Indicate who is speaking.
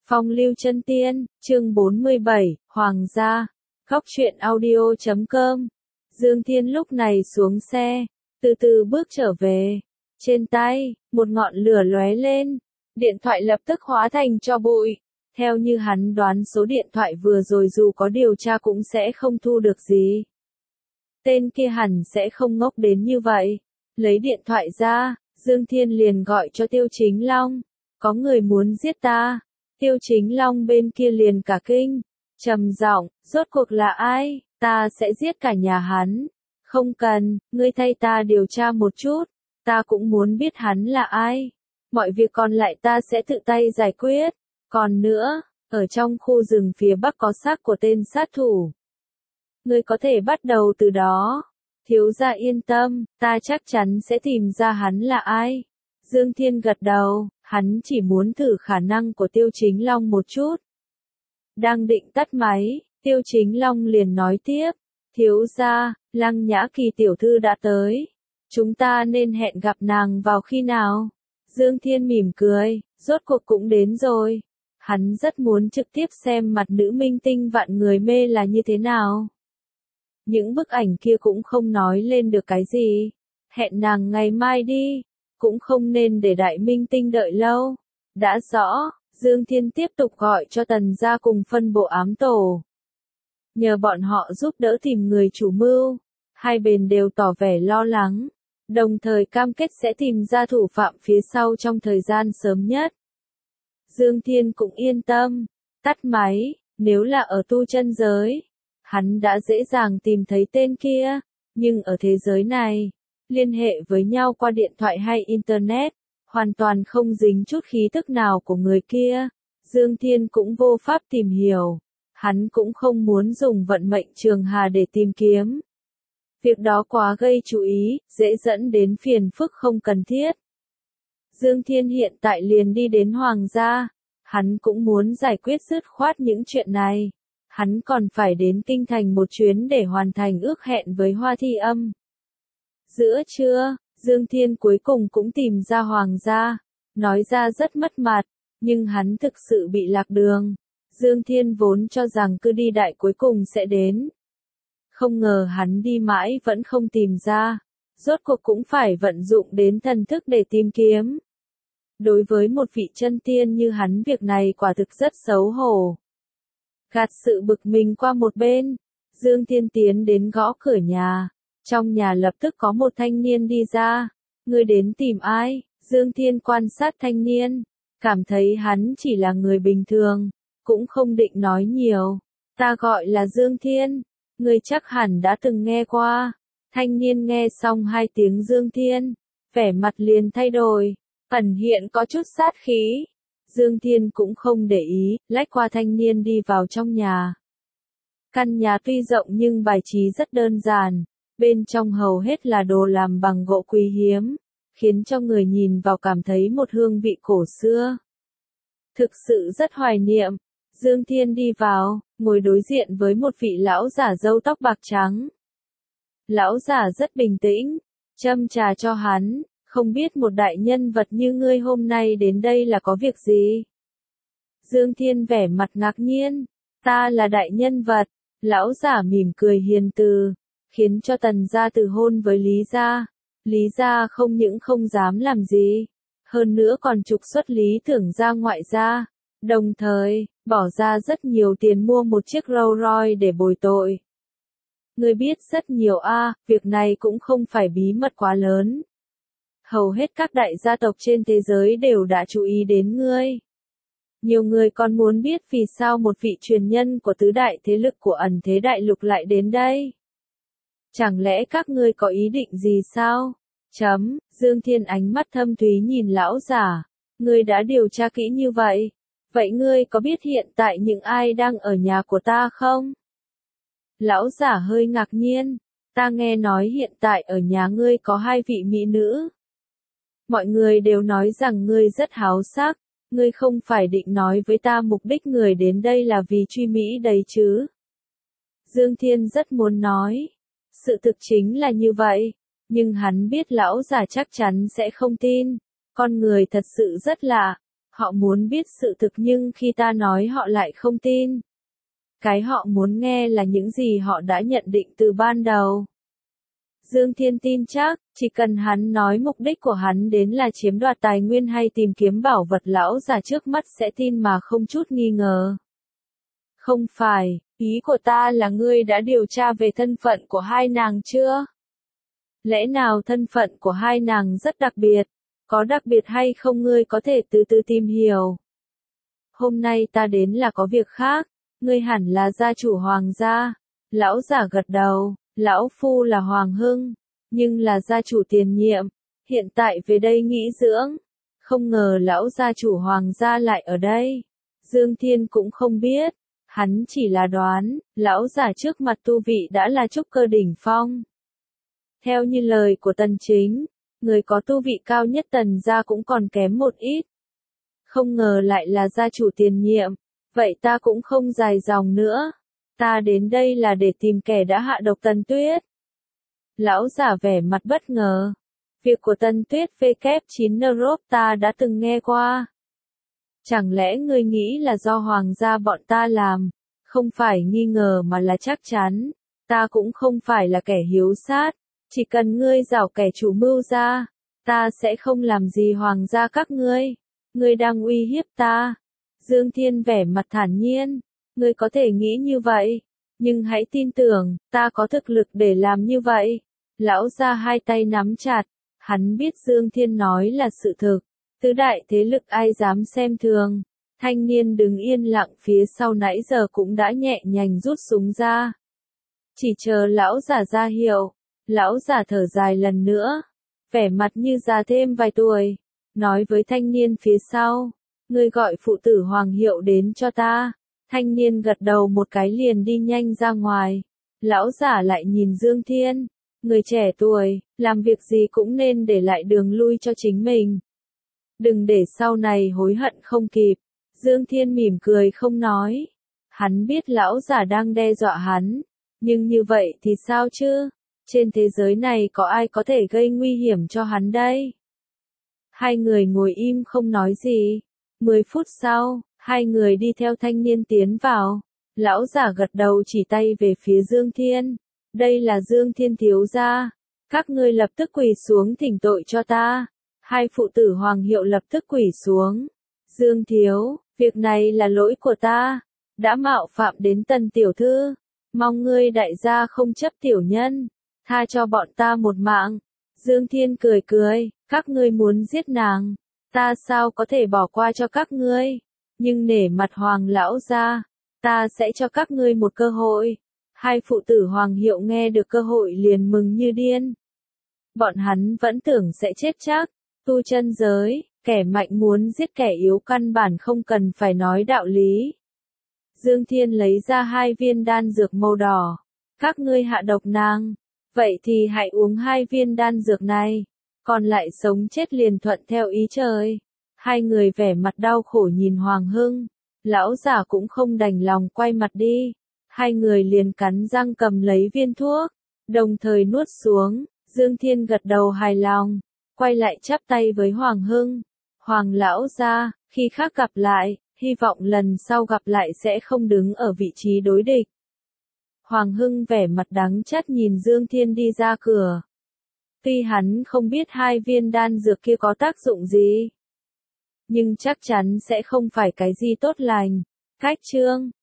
Speaker 1: Phong lưu chân tiên, chương 47, Hoàng gia, Góc truyện audio.com. Dương Thiên lúc này xuống xe, từ từ bước trở về. Trên tay, một ngọn lửa lóe lên, điện thoại lập tức hóa thành tro bụi. Theo như hắn đoán số điện thoại vừa rồi dù có điều tra cũng sẽ không thu được gì. Tên kia hẳn sẽ không ngốc đến như vậy. Lấy điện thoại ra, Dương Thiên liền gọi cho Tiêu Chính Long. Có người muốn giết ta. Tiêu Chính Long bên kia liền cả kinh. Trầm giọng, rốt cuộc là ai? Ta sẽ giết cả nhà hắn. Không cần, ngươi thay ta điều tra một chút. Ta cũng muốn biết hắn là ai. Mọi việc còn lại ta sẽ tự tay giải quyết. Còn nữa, ở trong khu rừng phía bắc có xác của tên sát thủ. Ngươi có thể bắt đầu từ đó. Thiếu gia yên tâm, ta chắc chắn sẽ tìm ra hắn là ai. Dương Thiên gật đầu, hắn chỉ muốn thử khả năng của Tiêu Chính Long một chút. Đang định tắt máy, Tiêu Chính Long liền nói tiếp. Thiếu gia, Lăng Nhã Kỳ tiểu thư đã tới. Chúng ta nên hẹn gặp nàng vào khi nào? Dương Thiên mỉm cười, rốt cuộc cũng đến rồi. Hắn rất muốn trực tiếp xem mặt nữ minh tinh vạn người mê là như thế nào. Những bức ảnh kia cũng không nói lên được cái gì. Hẹn nàng ngày mai đi. Cũng không nên để đại minh tinh đợi lâu. Đã rõ, Dương Thiên tiếp tục gọi cho Tần gia cùng phân bộ ám tổ. Nhờ bọn họ giúp đỡ tìm người chủ mưu. Hai bên đều tỏ vẻ lo lắng. Đồng thời cam kết sẽ tìm ra thủ phạm phía sau trong thời gian sớm nhất. Dương Thiên cũng yên tâm. Tắt máy, nếu là ở tu chân giới. Hắn đã dễ dàng tìm thấy tên kia. Nhưng ở thế giới này, liên hệ với nhau qua điện thoại hay Internet, hoàn toàn không dính chút khí tức nào của người kia. Dương Thiên cũng vô pháp tìm hiểu. Hắn cũng không muốn dùng vận mệnh trường hà để tìm kiếm. Việc đó quá gây chú ý, dễ dẫn đến phiền phức không cần thiết. Dương Thiên hiện tại liền đi đến Hoàng gia. Hắn cũng muốn giải quyết dứt khoát những chuyện này. Hắn còn phải đến Kinh Thành một chuyến để hoàn thành ước hẹn với Hoa Thi Âm. Giữa trưa, Dương Thiên cuối cùng cũng tìm ra Hoàng gia. Nói ra rất mất mặt, nhưng hắn thực sự bị lạc đường. Dương Thiên vốn cho rằng cứ đi đại cuối cùng sẽ đến. Không ngờ hắn đi mãi vẫn không tìm ra. Rốt cuộc cũng phải vận dụng đến thần thức để tìm kiếm. Đối với một vị chân tiên như hắn việc này quả thực rất xấu hổ. Gạt sự bực mình qua một bên, Dương Thiên tiến đến gõ cửa nhà. Trong nhà lập tức có một thanh niên đi ra. Ngươi đến tìm ai? Dương Thiên quan sát thanh niên. Cảm thấy hắn chỉ là người bình thường. Cũng không định nói nhiều. Ta gọi là Dương Thiên. Ngươi chắc hẳn đã từng nghe qua. Thanh niên nghe xong hai tiếng Dương Thiên. Vẻ mặt liền thay đổi. Ẩn hiện có chút sát khí. Dương Thiên cũng không để ý, lách qua thanh niên đi vào trong nhà. Căn nhà tuy rộng nhưng bài trí rất đơn giản. Bên trong hầu hết là đồ làm bằng gỗ quý hiếm, khiến cho người nhìn vào cảm thấy một hương vị cổ xưa. Thực sự rất hoài niệm. Dương Thiên đi vào, ngồi đối diện với một vị lão giả râu tóc bạc trắng. Lão giả rất bình tĩnh, châm trà cho hắn. Không biết một đại nhân vật như ngươi hôm nay đến đây là có việc gì? Dương Thiên vẻ mặt ngạc nhiên. Ta là đại nhân vật. Lão giả mỉm cười hiền từ, khiến cho Tần gia từ hôn với Lý gia. Lý gia không những không dám làm gì, hơn nữa còn trục xuất Lý Tưởng ra ngoại gia. Đồng thời, bỏ ra rất nhiều tiền mua một chiếc Rolls Royce để bồi tội. Ngươi biết rất nhiều việc này cũng không phải bí mật quá lớn. Hầu hết các đại gia tộc trên thế giới đều đã chú ý đến ngươi. Nhiều người còn muốn biết vì sao một vị truyền nhân của tứ đại thế lực của ẩn thế đại lục lại đến đây. Chẳng lẽ các ngươi có ý định gì sao? Dương Thiên ánh mắt thâm thúy nhìn lão giả. Ngươi đã điều tra kỹ như vậy. Vậy ngươi có biết hiện tại những ai đang ở nhà của ta không? Lão giả hơi ngạc nhiên. Ta nghe nói hiện tại ở nhà ngươi có hai vị mỹ nữ. Mọi người đều nói rằng ngươi rất háo sắc. Ngươi không phải định nói với ta mục đích người đến đây là vì truy Mỹ đấy chứ? Dương Thiên rất muốn nói. Sự thực chính là như vậy. Nhưng hắn biết lão giả chắc chắn sẽ không tin. Con người thật sự rất lạ. Họ muốn biết sự thực nhưng khi ta nói họ lại không tin. Cái họ muốn nghe là những gì họ đã nhận định từ ban đầu. Dương Thiên tin chắc, chỉ cần hắn nói mục đích của hắn đến là chiếm đoạt tài nguyên hay tìm kiếm bảo vật, lão già trước mắt sẽ tin mà không chút nghi ngờ. Không phải, ý của ta là ngươi đã điều tra về thân phận của hai nàng chưa? Lẽ nào thân phận của hai nàng rất đặc biệt? Có đặc biệt hay không ngươi có thể từ từ tìm hiểu. Hôm nay ta đến là có việc khác, ngươi hẳn là gia chủ Hoàng gia. Lão giả gật đầu, lão phu là Hoàng Hưng, nhưng là gia chủ tiền nhiệm, hiện tại về đây nghỉ dưỡng. Không ngờ lão gia chủ Hoàng gia lại ở đây. Dương Thiên cũng không biết, hắn chỉ là đoán, lão giả trước mặt tu vị đã là trúc cơ đỉnh phong. Theo như lời của Tần Chính, người có tu vị cao nhất Tần gia cũng còn kém một ít. Không ngờ lại là gia chủ tiền nhiệm, vậy ta cũng không dài dòng nữa. Ta đến đây là để tìm kẻ đã hạ độc Tần Tuyết. Lão giả vẻ mặt bất ngờ. Việc của Tần Tuyết V9 Nerop ta đã từng nghe qua. Chẳng lẽ ngươi nghĩ là do Hoàng gia bọn ta làm? Không phải nghi ngờ mà là chắc chắn. Ta cũng không phải là kẻ hiếu sát. Chỉ cần ngươi giảo kẻ chủ mưu ra, ta sẽ không làm gì Hoàng gia các ngươi. Ngươi đang uy hiếp ta. Dương Thiên vẻ mặt thản nhiên. Ngươi có thể nghĩ như vậy, nhưng hãy tin tưởng, ta có thực lực để làm như vậy. Lão gia hai tay nắm chặt, hắn biết Dương Thiên nói là sự thực. Tứ đại thế lực ai dám xem thường. Thanh niên đứng yên lặng phía sau nãy giờ cũng đã nhẹ nhàng rút súng ra. Chỉ chờ lão giả ra hiệu. Lão giả thở dài lần nữa, vẻ mặt như già thêm vài tuổi, nói với thanh niên phía sau, ngươi gọi phụ tử Hoàng Hiệu đến cho ta. Thanh niên gật đầu một cái liền đi nhanh ra ngoài. Lão giả lại nhìn Dương Thiên, người trẻ tuổi, làm việc gì cũng nên để lại đường lui cho chính mình. Đừng để sau này hối hận không kịp. Dương Thiên mỉm cười không nói. Hắn biết lão giả đang đe dọa hắn, nhưng như vậy thì sao chứ? Trên thế giới này có ai có thể gây nguy hiểm cho hắn đây? Hai người ngồi im không nói gì. 10 phút sau, hai người đi theo thanh niên tiến vào. Lão giả gật đầu chỉ tay về phía Dương Thiên. Đây là Dương Thiên thiếu gia. Các ngươi lập tức quỳ xuống thỉnh tội cho ta. Hai phụ tử Hoàng Hiệu lập tức quỳ xuống. Dương thiếu, việc này là lỗi của ta. Đã mạo phạm đến Tần tiểu thư. Mong ngươi đại gia không chấp tiểu nhân. Tha cho bọn ta một mạng. Dương Thiên cười cười, các ngươi muốn giết nàng. Ta sao có thể bỏ qua cho các ngươi. Nhưng nể mặt Hoàng lão gia, ta sẽ cho các ngươi một cơ hội. Hai phụ tử Hoàng Hiệu nghe được cơ hội liền mừng như điên. Bọn hắn vẫn tưởng sẽ chết chắc. Tu chân giới, kẻ mạnh muốn giết kẻ yếu căn bản không cần phải nói đạo lý. Dương Thiên lấy ra 2 viên đan dược màu đỏ. Các ngươi hạ độc nàng. Vậy thì hãy uống 2 viên đan dược này. Còn lại sống chết liền thuận theo ý trời. Hai người vẻ mặt đau khổ nhìn Hoàng Hưng. Lão giả cũng không đành lòng quay mặt đi. Hai người liền cắn răng cầm lấy viên thuốc. Đồng thời nuốt xuống. Dương Thiên gật đầu hài lòng. Quay lại chắp tay với Hoàng Hưng. Hoàng lão gia, khi khác gặp lại, hy vọng lần sau gặp lại sẽ không đứng ở vị trí đối địch. Hoàng Hưng vẻ mặt đắng chát nhìn Dương Thiên đi ra cửa. Tuy hắn không biết 2 viên đan dược kia có tác dụng gì, nhưng chắc chắn sẽ không phải cái gì tốt lành. Cách chương